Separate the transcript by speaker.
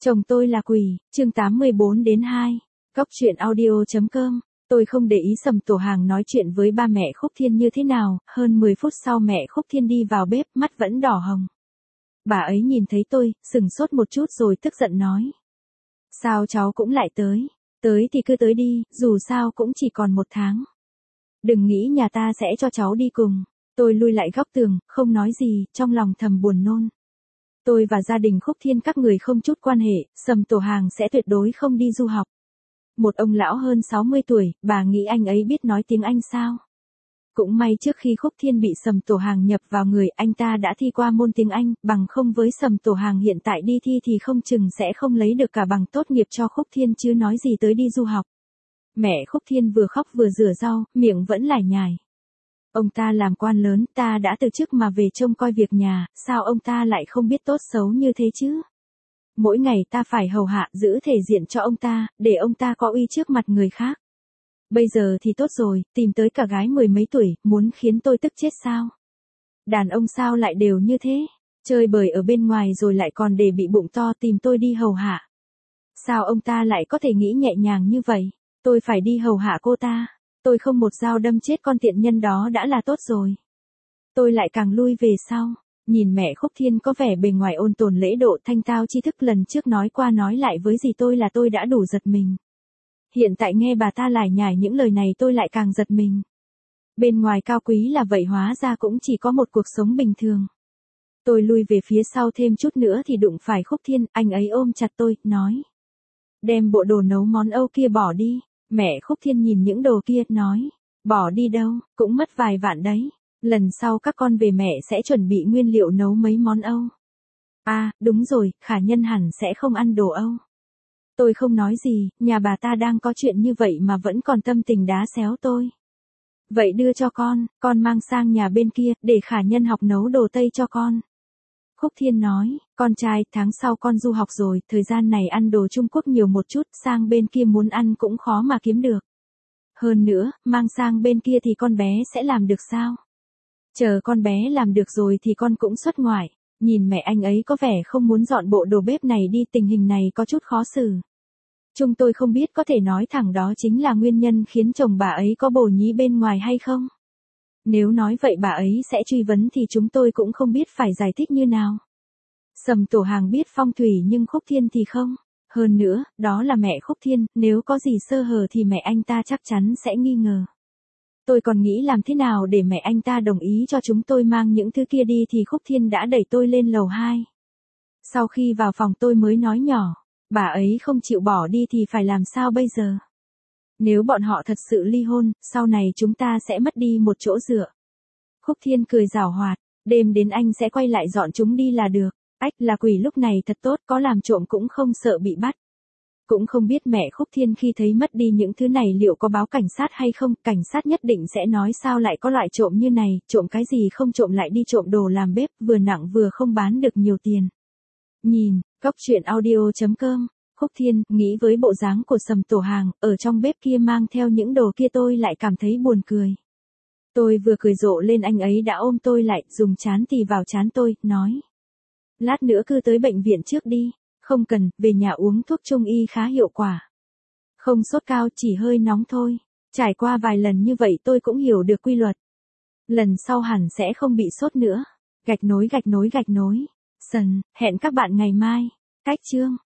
Speaker 1: Chồng tôi là quỷ, chương 84-2. Cóc truyện audio.com. Tôi không để ý Sầm Tổ Hàng nói chuyện với ba mẹ Khúc Thiên như thế nào, hơn 10 phút sau mẹ Khúc Thiên đi vào bếp, mắt vẫn đỏ hồng. Bà ấy nhìn thấy tôi, sừng sốt một chút rồi tức giận nói. Sao cháu cũng lại tới? Tới thì cứ tới đi, dù sao cũng chỉ còn 1 tháng. Đừng nghĩ nhà ta sẽ cho cháu đi cùng. Tôi lui lại góc tường, không nói gì, trong lòng thầm buồn nôn. Tôi và gia đình Khúc Thiên các người không chút quan hệ, Sầm Tổ Hàng sẽ tuyệt đối không đi du học. Một ông lão hơn 60 tuổi, bà nghĩ anh ấy biết nói tiếng Anh sao? Cũng may trước khi Khúc Thiên bị Sầm Tổ Hàng nhập vào người, anh ta đã thi qua môn tiếng Anh, bằng không với Sầm Tổ Hàng hiện tại đi thi thì không chừng sẽ không lấy được cả bằng tốt nghiệp cho Khúc Thiên chứ nói gì tới đi du học. Mẹ Khúc Thiên vừa khóc vừa rửa rau, miệng vẫn lải nhải. Ông ta làm quan lớn, ta đã từ chức mà về trông coi việc nhà, sao ông ta lại không biết tốt xấu như thế chứ? Mỗi ngày ta phải hầu hạ, giữ thể diện cho ông ta, để ông ta có uy trước mặt người khác. Bây giờ thì tốt rồi, tìm tới cả gái 10 mấy tuổi, muốn khiến tôi tức chết sao? Đàn ông sao lại đều như thế? Chơi bời ở bên ngoài rồi lại còn để bị bụng to tìm tôi đi hầu hạ. Sao ông ta lại có thể nghĩ nhẹ nhàng như vậy? Tôi phải đi hầu hạ cô ta. Tôi không một dao đâm chết con tiện nhân đó đã là tốt rồi. Tôi lại càng lui về sau. Nhìn mẹ Khúc Thiên có vẻ bề ngoài ôn tồn lễ độ thanh tao tri thức lần trước nói qua nói lại với dì tôi là tôi đã đủ giật mình. Hiện tại nghe bà ta lải nhải những lời này tôi lại càng giật mình. Bên ngoài cao quý là vậy hóa ra cũng chỉ có một cuộc sống bình thường. Tôi lui về phía sau thêm chút nữa thì đụng phải Khúc Thiên, anh ấy ôm chặt tôi, nói. Đem bộ đồ nấu món Âu kia bỏ đi. Mẹ Khúc Thiên nhìn những đồ kia, nói. Bỏ đi đâu, cũng mất vài vạn đấy. Lần sau các con về mẹ sẽ chuẩn bị nguyên liệu nấu mấy món Âu. À, đúng rồi, Khả Nhân hẳn sẽ không ăn đồ Âu. Tôi không nói gì, nhà bà ta đang có chuyện như vậy mà vẫn còn tâm tình đá xéo tôi. Vậy đưa cho con mang sang nhà bên kia, để Khả Nhân học nấu đồ Tây cho con. Khúc Thiên nói, con trai, tháng sau con du học rồi, thời gian này ăn đồ Trung Quốc nhiều một chút, sang bên kia muốn ăn cũng khó mà kiếm được. Hơn nữa, mang sang bên kia thì con bé sẽ làm được sao? Chờ con bé làm được rồi thì con cũng xuất ngoại. Nhìn mẹ anh ấy có vẻ không muốn dọn bộ đồ bếp này đi, tình hình này có chút khó xử. Chúng tôi không biết có thể nói thẳng đó chính là nguyên nhân khiến chồng bà ấy có bồ nhí bên ngoài hay không. Nếu nói vậy bà ấy sẽ truy vấn thì chúng tôi cũng không biết phải giải thích như nào. Sầm Tổ Hàng biết phong thủy nhưng Khúc Thiên thì không. Hơn nữa, đó là mẹ Khúc Thiên, nếu có gì sơ hở thì mẹ anh ta chắc chắn sẽ nghi ngờ. Tôi còn nghĩ làm thế nào để mẹ anh ta đồng ý cho chúng tôi mang những thứ kia đi thì Khúc Thiên đã đẩy tôi lên lầu 2. Sau khi vào phòng tôi mới nói nhỏ, bà ấy không chịu bỏ đi thì phải làm sao bây giờ? Nếu bọn họ thật sự ly hôn, sau này chúng ta sẽ mất đi một chỗ dựa. Khúc Thiên cười giảo hoạt, đêm đến anh sẽ quay lại dọn chúng đi là được. Ách, là quỷ lúc này thật tốt, có làm trộm cũng không sợ bị bắt. Cũng không biết mẹ Khúc Thiên khi thấy mất đi những thứ này liệu có báo cảnh sát hay không, cảnh sát nhất định sẽ nói sao lại có loại trộm như này, trộm cái gì không trộm lại đi trộm đồ làm bếp, vừa nặng vừa không bán được nhiều tiền. Nhìn, Cóc truyện audio.com, Khúc Thiên, nghĩ với bộ dáng của Sầm Tổ Hàng, ở trong bếp kia mang theo những đồ kia tôi lại cảm thấy buồn cười. Tôi vừa cười rộ lên anh ấy đã ôm tôi lại, dùng trán tì vào trán tôi, nói. Lát nữa cứ tới bệnh viện trước đi. Không cần, về nhà uống thuốc trung y khá hiệu quả. Không sốt cao, chỉ hơi nóng thôi. Trải qua vài lần như vậy tôi cũng hiểu được quy luật. Lần sau hẳn sẽ không bị sốt nữa. Gạch nối. Hẹn các bạn ngày mai. Cách chương.